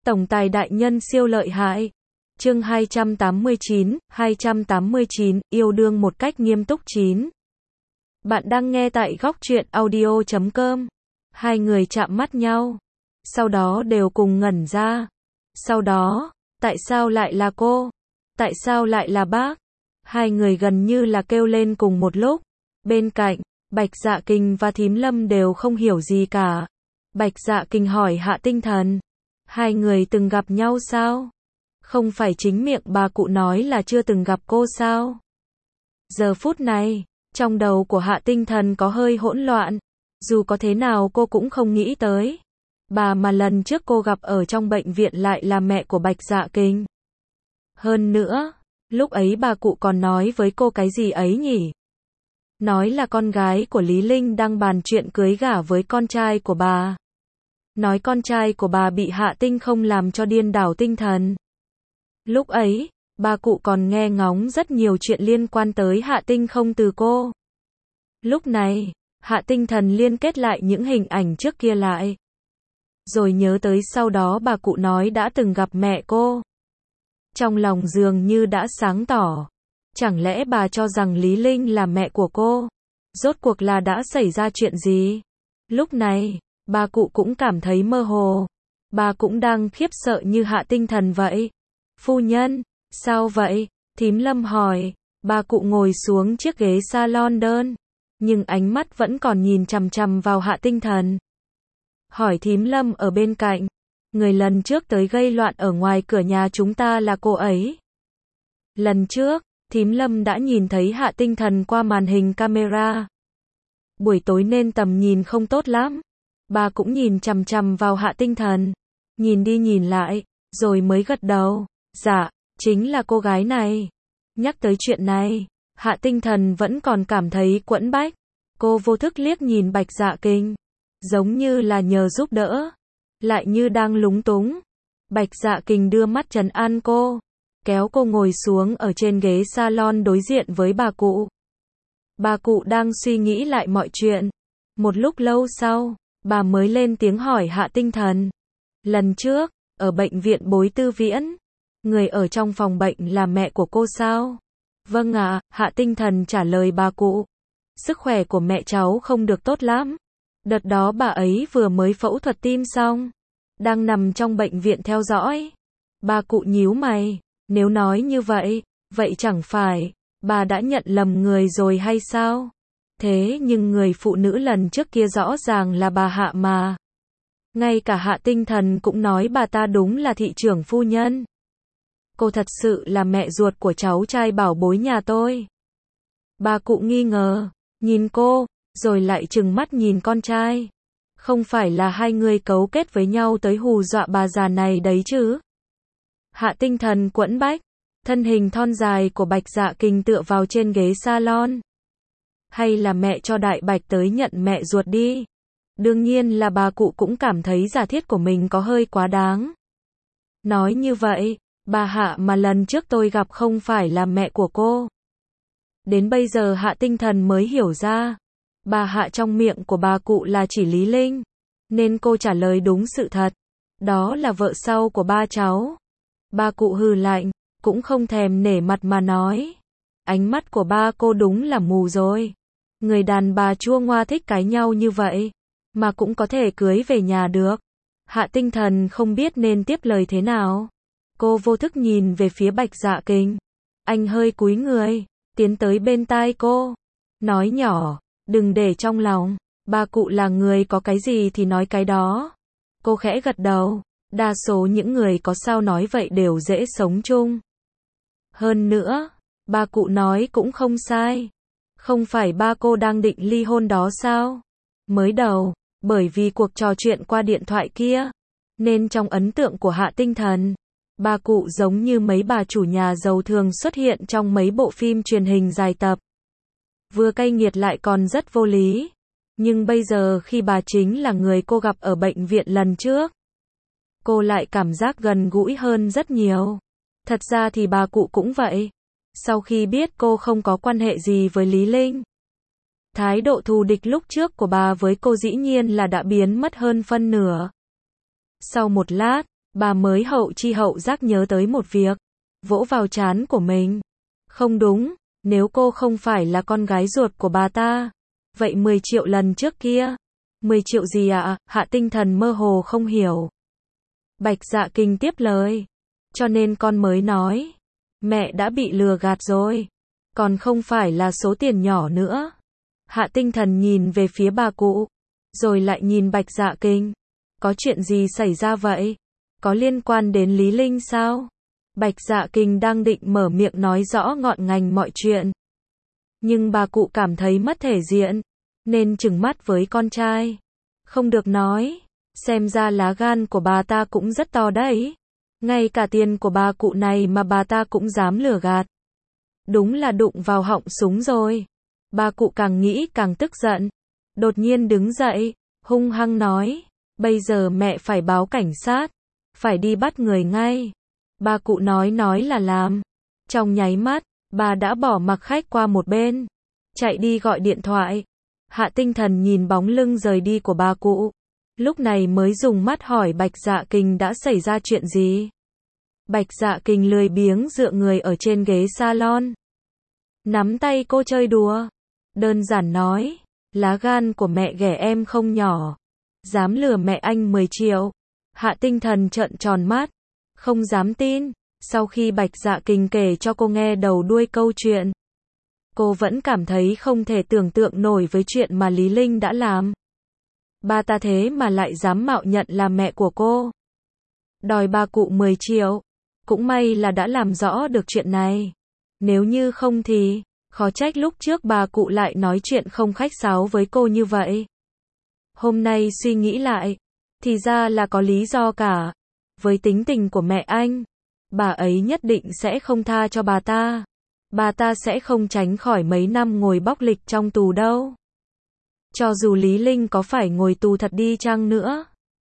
Tổng tài đại nhân siêu lợi hại. Chương 289, yêu đương một cách nghiêm túc 9. Bạn đang nghe tại Góc Truyện Audio.com. Hai người chạm mắt nhau. Sau đó đều cùng ngẩn ra. Sau đó, tại sao lại là cô? Tại sao lại là bác? Hai người gần như là kêu lên cùng một lúc. Bên cạnh, Bạch Dạ Kình và Thím Lâm đều không hiểu gì cả. Bạch Dạ Kình hỏi Hạ Tinh Thần. Hai người từng gặp nhau sao? Không phải chính miệng bà cụ nói là chưa từng gặp cô sao? Giờ phút này, trong đầu của Hạ Tinh Thần có hơi hỗn loạn. Dù có thế nào cô cũng không nghĩ tới. Bà mà lần trước cô gặp ở trong bệnh viện lại là mẹ của Bạch Dạ Kình. Hơn nữa, lúc ấy bà cụ còn nói với cô cái gì ấy nhỉ? Nói là con gái của Lý Linh đang bàn chuyện cưới gả với con trai của bà. Nói con trai của bà bị Hạ Tinh không làm cho điên đảo tinh thần. Lúc ấy, bà cụ còn nghe ngóng rất nhiều chuyện liên quan tới Hạ Tinh không từ cô. Lúc này, Hạ Tinh Thần liên kết lại những hình ảnh trước kia lại. Rồi nhớ tới sau đó bà cụ nói đã từng gặp mẹ cô. Trong lòng dường như đã sáng tỏ. Chẳng lẽ bà cho rằng Lý Linh là mẹ của cô? Rốt cuộc là đã xảy ra chuyện gì? Lúc này, bà cụ cũng cảm thấy mơ hồ. Bà cũng đang khiếp sợ như Hạ Tinh Thần vậy. Phu nhân, sao vậy? Thím Lâm hỏi. Bà cụ ngồi xuống chiếc ghế salon đơn. Nhưng ánh mắt vẫn còn nhìn chằm chằm vào Hạ Tinh Thần. Hỏi Thím Lâm ở bên cạnh. Người lần trước tới gây loạn ở ngoài cửa nhà chúng ta là cô ấy. Lần trước, Thím Lâm đã nhìn thấy Hạ Tinh Thần qua màn hình camera. Buổi tối nên tầm nhìn không tốt lắm. Bà cũng nhìn chằm chằm vào Hạ Tinh Thần. Nhìn đi nhìn lại, rồi mới gật đầu. Dạ, chính là cô gái này. Nhắc tới chuyện này, Hạ Tinh Thần vẫn còn cảm thấy quẫn bách. Cô vô thức liếc nhìn Bạch Dạ Kình. Giống như là nhờ giúp đỡ. Lại như đang lúng túng. Bạch Dạ Kình đưa mắt trấn an cô. Kéo cô ngồi xuống ở trên ghế salon đối diện với bà cụ. Bà cụ đang suy nghĩ lại mọi chuyện. Một lúc lâu sau, bà mới lên tiếng hỏi Hạ Tinh Thần. Lần trước, ở bệnh viện Bối Tư Viễn, người ở trong phòng bệnh là mẹ của cô sao? Vâng ạ, Hạ Tinh Thần trả lời bà cụ. Sức khỏe của mẹ cháu không được tốt lắm. Đợt đó bà ấy vừa mới phẫu thuật tim xong. Đang nằm trong bệnh viện theo dõi. Bà cụ nhíu mày. Nếu nói như vậy, vậy chẳng phải, bà đã nhận lầm người rồi hay sao? Thế nhưng người phụ nữ lần trước kia rõ ràng là bà Hạ mà. Ngay cả Hạ Tinh Thần cũng nói bà ta đúng là thị trưởng phu nhân. Cô thật sự là mẹ ruột của cháu trai bảo bối nhà tôi. Bà cụ nghi ngờ, nhìn cô, rồi lại trừng mắt nhìn con trai. Không phải là hai người cấu kết với nhau tới hù dọa bà già này đấy chứ? Hạ Tinh Thần quẫn bách, thân hình thon dài của Bạch Dạ Kình tựa vào trên ghế salon. Hay là mẹ cho Đại Bạch tới nhận mẹ ruột đi? Đương nhiên là bà cụ cũng cảm thấy giả thiết của mình có hơi quá đáng. Nói như vậy, bà Hạ mà lần trước tôi gặp không phải là mẹ của cô. Đến bây giờ Hạ Tinh Thần mới hiểu ra. Bà Hạ trong miệng của bà cụ là chỉ Lý Linh. Nên cô trả lời đúng sự thật. Đó là vợ sau của ba cháu. Bà cụ hừ lạnh, cũng không thèm nể mặt mà nói. Ánh mắt của ba cô đúng là mù rồi. Người đàn bà chua ngoa thích cãi nhau như vậy, mà cũng có thể cưới về nhà được. Hạ Tinh Thần không biết nên tiếp lời thế nào. Cô vô thức nhìn về phía Bạch Dạ Kình. Anh hơi cúi người, tiến tới bên tai cô. Nói nhỏ, đừng để trong lòng. Bà cụ là người có cái gì thì nói cái đó. Cô khẽ gật đầu. Đa số những người có sao nói vậy đều dễ sống chung. Hơn nữa, bà cụ nói cũng không sai. Không phải ba cô đang định ly hôn đó sao? Mới đầu, bởi vì cuộc trò chuyện qua điện thoại kia, nên trong ấn tượng của Hạ Tinh Thần, bà cụ giống như mấy bà chủ nhà giàu thường xuất hiện trong mấy bộ phim truyền hình dài tập. Vừa cay nghiệt lại còn rất vô lý. Nhưng bây giờ khi bà chính là người cô gặp ở bệnh viện lần trước, cô lại cảm giác gần gũi hơn rất nhiều. Thật ra thì bà cụ cũng vậy. Sau khi biết cô không có quan hệ gì với Lý Linh, thái độ thù địch lúc trước của bà với cô dĩ nhiên là đã biến mất hơn phân nửa. Sau một lát, Bà mới hậu chi hậu giác nhớ tới một việc, vỗ vào trán của mình. Không đúng, nếu cô không phải là con gái ruột của bà ta, vậy 10 triệu lần trước kia. 10 triệu gì ạ? Hạ Tinh Thần mơ hồ không hiểu. Bạch Dạ Kinh tiếp lời. Cho nên con mới nói, mẹ đã bị lừa gạt rồi. Còn không phải là số tiền nhỏ nữa. Hạ Tinh Thần nhìn về phía bà cụ, rồi lại nhìn Bạch Dạ Kinh. Có chuyện gì xảy ra vậy? Có liên quan đến Lý Linh sao? Bạch Dạ Kinh đang định mở miệng nói rõ ngọn ngành mọi chuyện. Nhưng bà cụ cảm thấy mất thể diện, nên trừng mắt với con trai. Không được nói, xem ra lá gan của bà ta cũng rất to đấy. Ngay cả tiền của bà cụ này mà bà ta cũng dám lừa gạt. Đúng là đụng vào họng súng rồi. Bà cụ càng nghĩ càng tức giận. Đột nhiên đứng dậy, hung hăng nói, bây giờ mẹ phải báo cảnh sát, phải đi bắt người ngay. Bà cụ nói là làm. Trong nháy mắt, bà đã bỏ mặc khách qua một bên, chạy đi gọi điện thoại. Hạ Tinh Thần nhìn bóng lưng rời đi của bà cụ, lúc này mới dùng mắt hỏi Bạch Dạ Kinh đã xảy ra chuyện gì. Bạch Dạ Kinh lười biếng dựa người ở trên ghế salon, nắm tay cô chơi đùa. Đơn giản nói, lá gan của mẹ ghẻ em không nhỏ, dám lừa mẹ anh 10 triệu. Hạ Tinh Thần trợn tròn mắt, không dám tin. Sau khi Bạch Dạ Kinh kể cho cô nghe đầu đuôi câu chuyện, cô vẫn cảm thấy không thể tưởng tượng nổi với chuyện mà Lý Linh đã làm. Bà ta thế mà lại dám mạo nhận là mẹ của cô, đòi bà cụ 10 triệu. Cũng may là đã làm rõ được chuyện này. Nếu như không thì, khó trách lúc trước bà cụ lại nói chuyện không khách sáo với cô như vậy. Hôm nay suy nghĩ lại, thì ra là có lý do cả. Với tính tình của mẹ anh, bà ấy nhất định sẽ không tha cho bà ta. Bà ta sẽ không tránh khỏi mấy năm ngồi bóc lịch trong tù đâu. Cho dù Lý Linh có phải ngồi tù thật đi chăng nữa,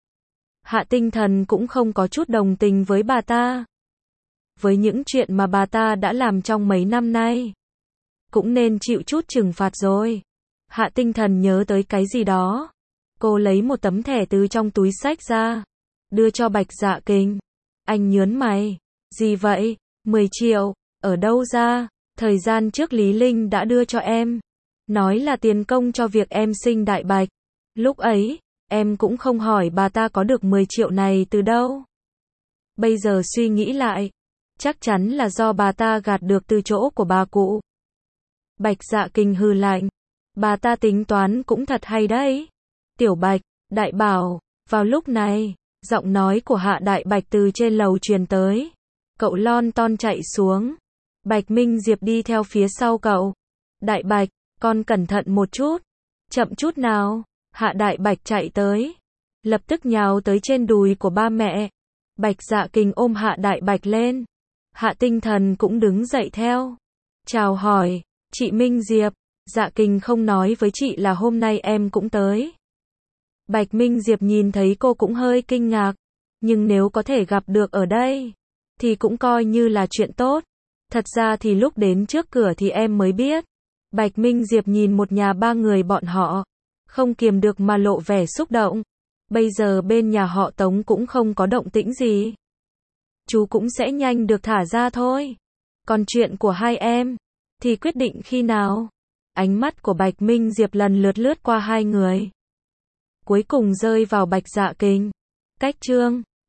Hạ Tinh Thần cũng không có chút đồng tình với bà ta. Với những chuyện mà bà ta đã làm trong mấy năm nay, cũng nên chịu chút trừng phạt rồi. Hạ Tinh Thần nhớ tới cái gì đó. Cô lấy một tấm thẻ từ trong túi xách ra, đưa cho Bạch Dạ Kinh. Anh nhớn mày. Gì vậy? 10 triệu, ở đâu ra? Thời gian trước Lý Linh đã đưa cho em. Nói là tiền công cho việc em sinh Đại Bạch. Lúc ấy, em cũng không hỏi bà ta có được 10 triệu này từ đâu. Bây giờ suy nghĩ lại, chắc chắn là do bà ta gạt được từ chỗ của bà cụ. Bạch Dạ Kinh hừ lạnh. Bà ta tính toán cũng thật hay đấy. Tiểu Bạch, Đại Bảo. Vào lúc này, giọng nói của Hạ Đại Bạch từ trên lầu truyền tới. Cậu lon ton chạy xuống. Bạch Minh Diệp đi theo phía sau cậu. Đại Bạch, con cẩn thận một chút. Chậm chút nào. Hạ Đại Bạch chạy tới, lập tức nhào tới trên đùi của ba mẹ. Bạch Dạ Kinh ôm Hạ Đại Bạch lên. Hạ Tinh Thần cũng đứng dậy theo. Chào hỏi, chị Minh Diệp. Dạ Kinh không nói với chị là hôm nay em cũng tới. Bạch Minh Diệp nhìn thấy cô cũng hơi kinh ngạc. Nhưng nếu có thể gặp được ở đây, thì cũng coi như là chuyện tốt. Thật ra thì lúc đến trước cửa thì em mới biết. Bạch Minh Diệp nhìn một nhà ba người bọn họ, không kiềm được mà lộ vẻ xúc động. Bây giờ bên nhà họ Tống cũng không có động tĩnh gì. Chú cũng sẽ nhanh được thả ra thôi. Còn chuyện của hai em, thì quyết định khi nào? Ánh mắt của Bạch Minh Diệp lần lượt lướt qua hai người, cuối cùng rơi vào Bạch Dạ Kinh. Cách chương